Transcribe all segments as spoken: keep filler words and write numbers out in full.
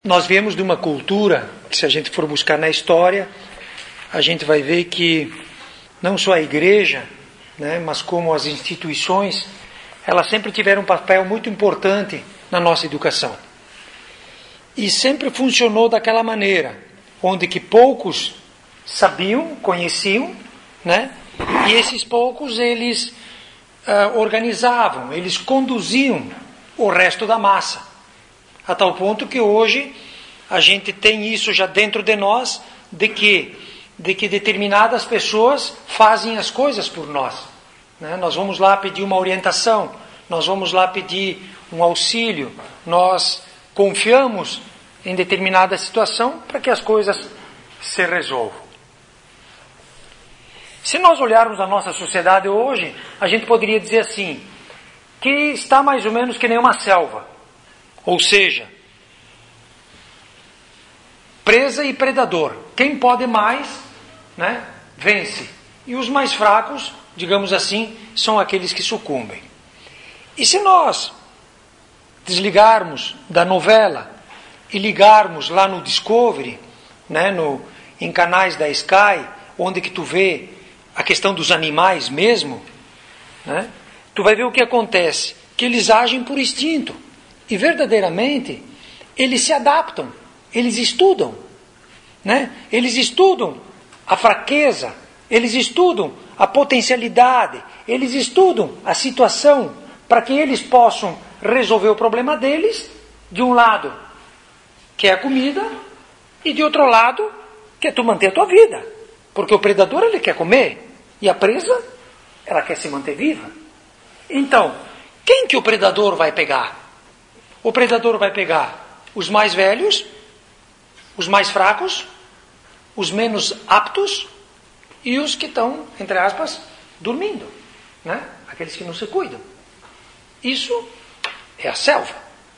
Nós viemos de uma cultura que, se a gente for buscar na história, a gente vai ver que não só a igreja, né, mas como as instituições, elas sempre tiveram um papel muito importante na nossa educação. E sempre funcionou daquela maneira, onde que poucos sabiam, conheciam, né, e esses poucos eles uh, organizavam, eles conduziam o resto da massa. A tal ponto que hoje a gente tem isso já dentro de nós, de que, de que determinadas pessoas fazem as coisas por nós. Né? Nós vamos lá pedir uma orientação, nós vamos lá pedir um auxílio, nós confiamos em determinada situação para que as coisas se resolvam. Se nós olharmos a nossa sociedade hoje, a gente poderia dizer assim, que está mais ou menos que nem uma selva. Ou seja, presa e predador. Quem pode mais, né, vence. E os mais fracos, digamos assim, são aqueles que sucumbem. E se nós desligarmos da novela e ligarmos lá no Discovery, né, no, em canais da Sky, onde que tu vê a questão dos animais mesmo, né, tu vai ver o que acontece, que eles agem por instinto. E verdadeiramente, eles se adaptam, eles estudam, né? Eles estudam a fraqueza, eles estudam a potencialidade, eles estudam a situação para que eles possam resolver o problema deles, de um lado, que é a comida, e de outro lado, que é tu manter a tua vida. Porque o predador, ele quer comer, e a presa, ela quer se manter viva. Então, quem que o predador vai pegar? O predador vai pegar os mais velhos, os mais fracos, os menos aptos e os que estão, entre aspas, dormindo, né? Aqueles que não se cuidam. Isso é a selva.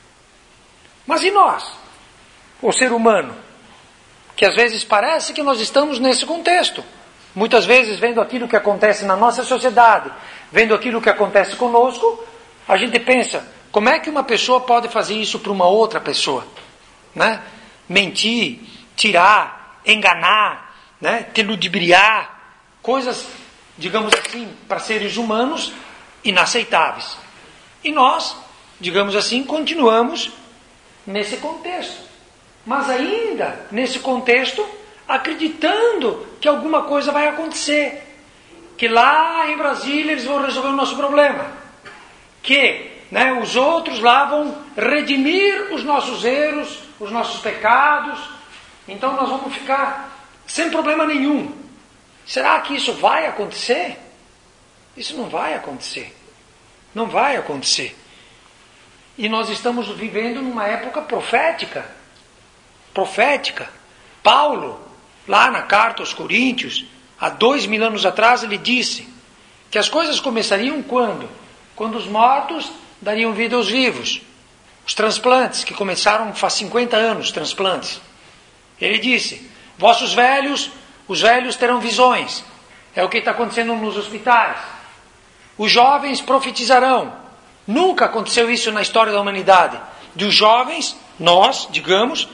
Mas e nós, o ser humano, que às vezes parece que nós estamos nesse contexto, muitas vezes vendo aquilo que acontece na nossa sociedade, vendo aquilo que acontece conosco, a gente pensa, como é que uma pessoa pode fazer isso para uma outra pessoa? Né? Mentir, tirar, enganar, né? Te ludibriar, coisas, digamos assim, para seres humanos inaceitáveis. E nós, digamos assim, continuamos nesse contexto. Mas ainda nesse contexto, acreditando que alguma coisa vai acontecer. Que lá em Brasília eles vão resolver o nosso problema. Que... Né, os outros lá vão redimir os nossos erros, os nossos pecados. Então nós vamos ficar sem problema nenhum. Será que isso vai acontecer? Isso não vai acontecer. Não vai acontecer. E nós estamos vivendo numa época profética. Profética. Paulo, lá na carta aos Coríntios, há dois mil anos atrás, ele disse que as coisas começariam quando? Quando os mortos dariam vida aos vivos. Os transplantes, que começaram faz cinquenta anos, transplantes. Ele disse, vossos velhos, os velhos terão visões. É o que está acontecendo nos hospitais. Os jovens profetizarão. Nunca aconteceu isso na história da humanidade. De os jovens, nós, digamos,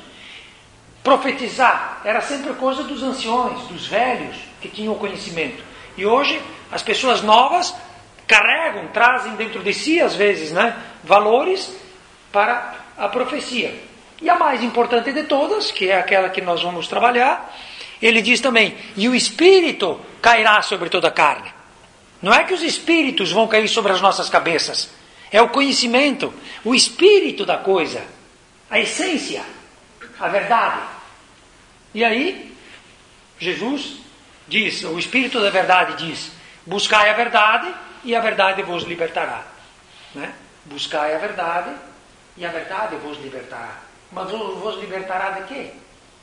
profetizar. Era sempre coisa dos anciões, dos velhos, que tinham o conhecimento. E hoje, as pessoas novas carregam, trazem dentro de si, às vezes, né, valores para a profecia. E a mais importante de todas, que é aquela que nós vamos trabalhar, ele diz também, e o Espírito cairá sobre toda a carne. Não é que os Espíritos vão cair sobre as nossas cabeças, é o conhecimento, o Espírito da coisa, a essência, a verdade. E aí, Jesus diz, o Espírito da verdade diz, buscai a verdade, e a verdade vos libertará. Né? Buscai a verdade, e a verdade vos libertará. Mas vos libertará de quê?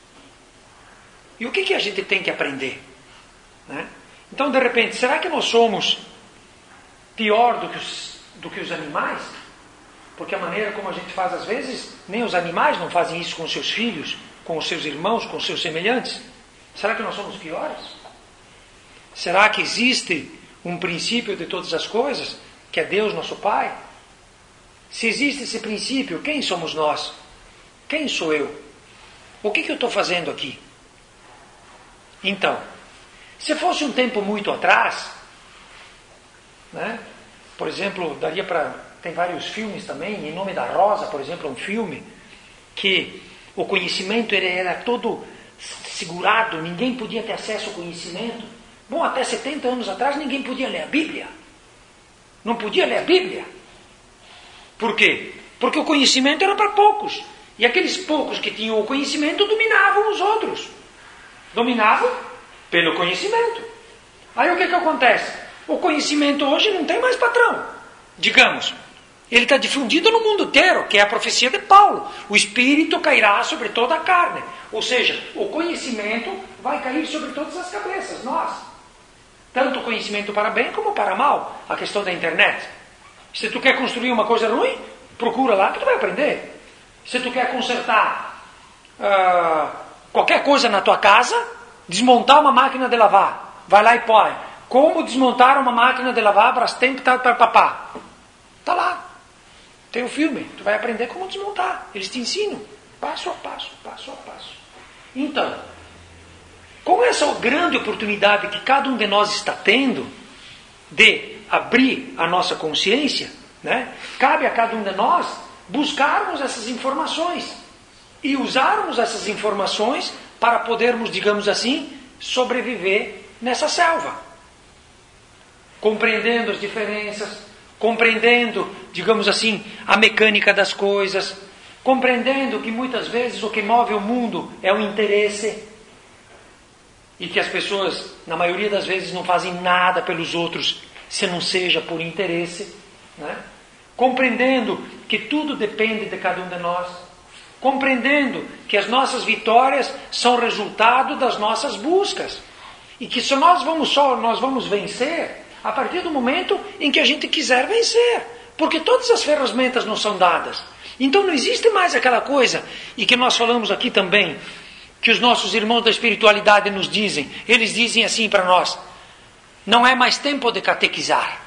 E o que, que a gente tem que aprender? Né? Então, de repente, será que nós somos pior do que, os, do que os animais? Porque a maneira como a gente faz às vezes, nem os animais não fazem isso com seus filhos, com os seus irmãos, com os seus semelhantes. Será que nós somos piores? Será que existe um princípio de todas as coisas, que é Deus nosso Pai? Se existe esse princípio, quem somos nós? Quem sou eu? O que, que eu estou fazendo aqui? Então, se fosse um tempo muito atrás, né? Por exemplo, daria para... Tem vários filmes também, Em Nome da Rosa, por exemplo, é um filme que o conhecimento ele era todo segurado, ninguém podia ter acesso ao conhecimento. Bom, até setenta anos atrás ninguém podia ler a Bíblia. Não podia ler a Bíblia. Por quê? Porque o conhecimento era para poucos. E aqueles poucos que tinham o conhecimento dominavam os outros. Dominavam pelo conhecimento. Aí o que, que acontece? O conhecimento hoje não tem mais patrão. Digamos, ele está difundido no mundo inteiro, que é a profecia de Paulo. O Espírito cairá sobre toda a carne. Ou seja, o conhecimento vai cair sobre todas as cabeças, nós. Tanto o conhecimento para bem como para mal. A questão da internet. Se tu quer construir uma coisa ruim, procura lá que tu vai aprender. Se tu quer consertar uh, qualquer coisa na tua casa, desmontar uma máquina de lavar, vai lá e põe. Como desmontar uma máquina de lavar para tempo para papá. Está lá. Tem um filme. Tu vai aprender como desmontar. Eles te ensinam. Passo a passo, passo a passo. Então, com essa grande oportunidade que cada um de nós está tendo de abrir a nossa consciência, né, cabe a cada um de nós buscarmos essas informações e usarmos essas informações para podermos, digamos assim, sobreviver nessa selva. Compreendendo as diferenças, compreendendo, digamos assim, a mecânica das coisas, compreendendo que muitas vezes o que move o mundo é o interesse e que as pessoas, na maioria das vezes, não fazem nada pelos outros se não seja por interesse, né? Compreendendo que tudo depende de cada um de nós, compreendendo que as nossas vitórias são resultado das nossas buscas e que só nós vamos só nós vamos vencer a partir do momento em que a gente quiser vencer, porque todas as ferramentas não são dadas. Então não existe mais aquela coisa, e que nós falamos aqui também, que os nossos irmãos da espiritualidade nos dizem. Eles dizem assim para nós: não é mais tempo de catequizar.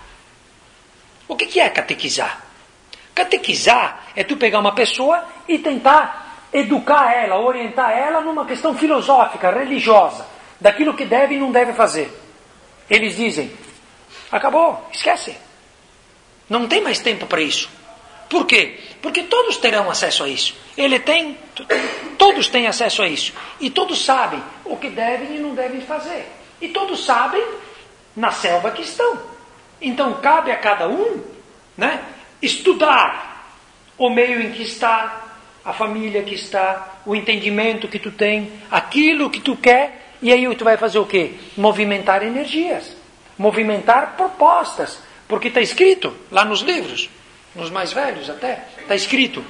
O que que é catequizar? Catequizar é tu pegar uma pessoa e tentar educar ela, orientar ela numa questão filosófica, religiosa, daquilo que deve e não deve fazer. Eles dizem: acabou, esquece. Não tem mais tempo para isso. Por quê? Porque todos terão acesso a isso. Ele tem, todos têm acesso a isso. E todos sabem o que devem e não devem fazer. E todos sabem na selva que estão. Então cabe a cada um, né, estudar o meio em que está, a família que está, o entendimento que tu tem, aquilo que tu quer, e aí tu vai fazer o quê? Movimentar energias, movimentar propostas, porque está escrito lá nos livros, nos mais velhos até, está escrito: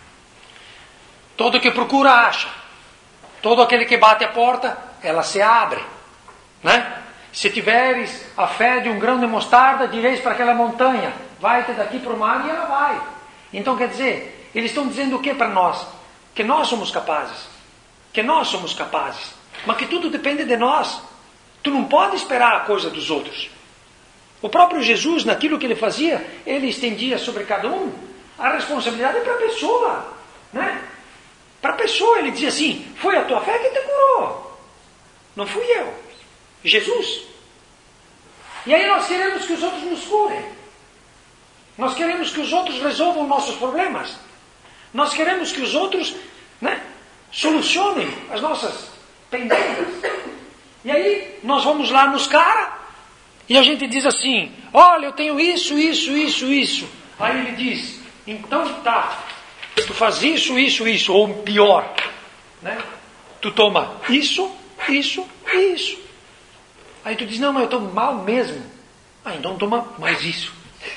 todo que procura acha, todo aquele que bate a porta, ela se abre, né? Se tiveres a fé de um grão de mostarda, direis para aquela montanha: vai-te daqui para o mar, e ela vai. Então quer dizer, eles estão dizendo o que para nós? Que nós somos capazes, que nós somos capazes, mas que tudo depende de nós. Tu não pode esperar a coisa dos outros. O próprio Jesus, naquilo que ele fazia, ele estendia sobre cada um a responsabilidade para a pessoa, né? Para a pessoa, ele dizia assim: foi a tua fé que te curou, não fui eu, Jesus. E aí nós queremos que os outros nos curem, nós queremos que os outros resolvam nossos problemas, nós queremos que os outros, né, solucionem as nossas pendências. E aí nós vamos lá nos caras e a gente diz assim: olha, eu tenho isso, isso, isso, isso. Aí ele diz: então tá, tu faz isso, isso, isso, ou pior, né? Tu toma isso, isso e isso. Aí tu diz: não, mas eu estou mal mesmo. Ah, então toma mais isso.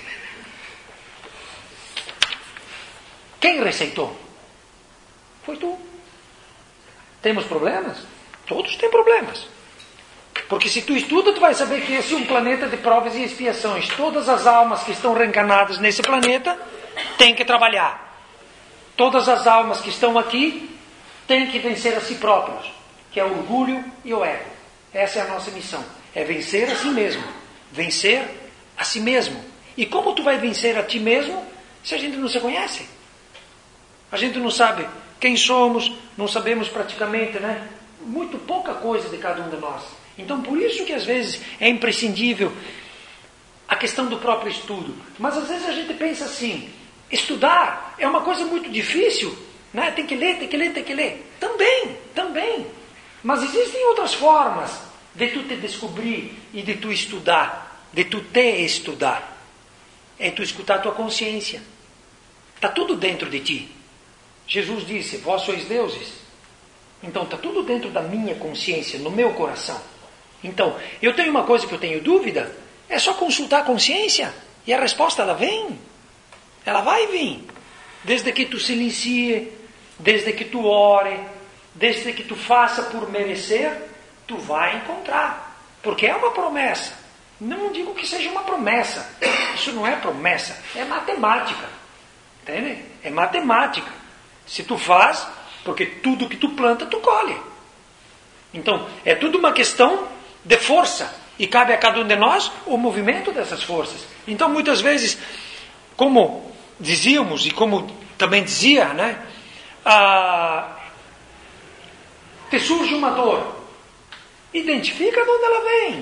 Quem receitou? Foi tu. Temos problemas? Todos têm problemas. Porque se tu estuda, tu vai saber que esse é um planeta de provas e expiações. Todas as almas que estão reencarnadas nesse planeta têm que trabalhar. Todas as almas que estão aqui têm que vencer a si próprios, que é o orgulho e o ego. Essa é a nossa missão. É vencer a si mesmo. Vencer a si mesmo. E como tu vai vencer a ti mesmo se a gente não se conhece? A gente não sabe quem somos, não sabemos praticamente, né? Muito pouca coisa de cada um de nós. Então, por isso que às vezes é imprescindível a questão do próprio estudo. Mas às vezes a gente pensa assim, estudar é uma coisa muito difícil, né? Tem que ler, tem que ler, tem que ler. Também, também. Mas existem outras formas de tu te descobrir e de tu estudar, de tu te estudar. É tu escutar a tua consciência. Está tudo dentro de ti. Jesus disse, vós sois deuses. Então está tudo dentro da minha consciência, no meu coração. Então, eu tenho uma coisa que eu tenho dúvida, é só consultar a consciência. E a resposta, ela vem. Ela vai vir. Desde que tu silencie, desde que tu ore, desde que tu faça por merecer, tu vai encontrar. Porque é uma promessa. Não digo que seja uma promessa. Isso não é promessa, é matemática. Entende? É matemática. Se tu faz, porque tudo que tu planta, tu colhe. Então, é tudo uma questão de força. E cabe a cada um de nós o movimento dessas forças. Então, muitas vezes, como dizíamos, e como também dizia, né? Ah, te surge uma dor. Identifica de onde ela vem.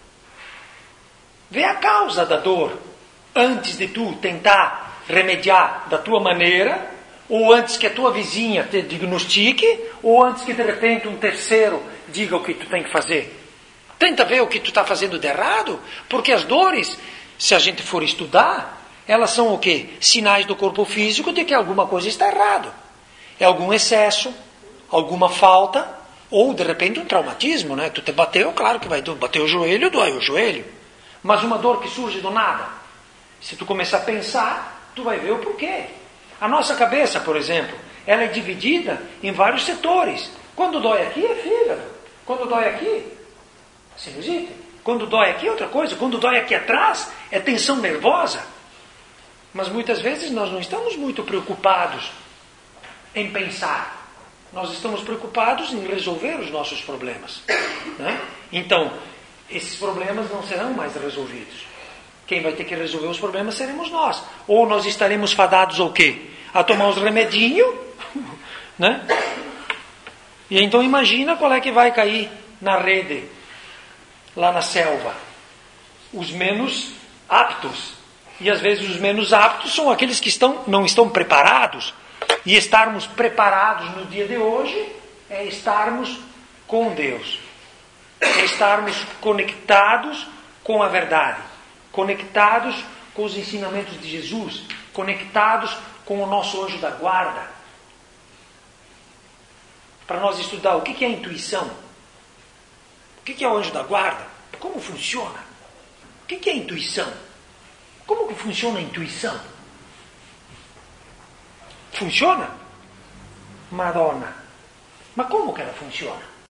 Vê a causa da dor. Antes de tu tentar remediar da tua maneira, ou antes que a tua vizinha te diagnostique, ou antes que de repente um terceiro diga o que tu tem que fazer. Tenta ver o que tu está fazendo de errado, porque as dores, se a gente for estudar, elas são o quê? Sinais do corpo físico de que alguma coisa está errado. É algum excesso, alguma falta, ou de repente um traumatismo, né? Tu te bateu, claro que vai bater o joelho, dói o joelho. Mas uma dor que surge do nada, se tu começar a pensar, tu vai ver o porquê. A nossa cabeça, por exemplo, ela é dividida em vários setores. Quando dói aqui é fígado. Quando dói aqui, sinusite. Quando dói aqui é outra coisa. Quando dói aqui atrás, é tensão nervosa. Mas muitas vezes nós não estamos muito preocupados em pensar. Nós estamos preocupados em resolver os nossos problemas. Né? Então, esses problemas não serão mais resolvidos. Quem vai ter que resolver os problemas seremos nós. Ou nós estaremos fadados ao quê? A tomar os remedinhos, né? E então imagina qual é que vai cair na rede, lá na selva. Os menos aptos. E às vezes os menos aptos são aqueles que estão, não estão preparados. E estarmos preparados no dia de hoje é estarmos com Deus. É estarmos conectados com a verdade. Conectados com os ensinamentos de Jesus, conectados com o nosso anjo da guarda. Para nós estudar o que é a intuição, o que é o anjo da guarda, como funciona, o que é a intuição, como que funciona a intuição? Funciona? Madonna. Mas como que ela funciona?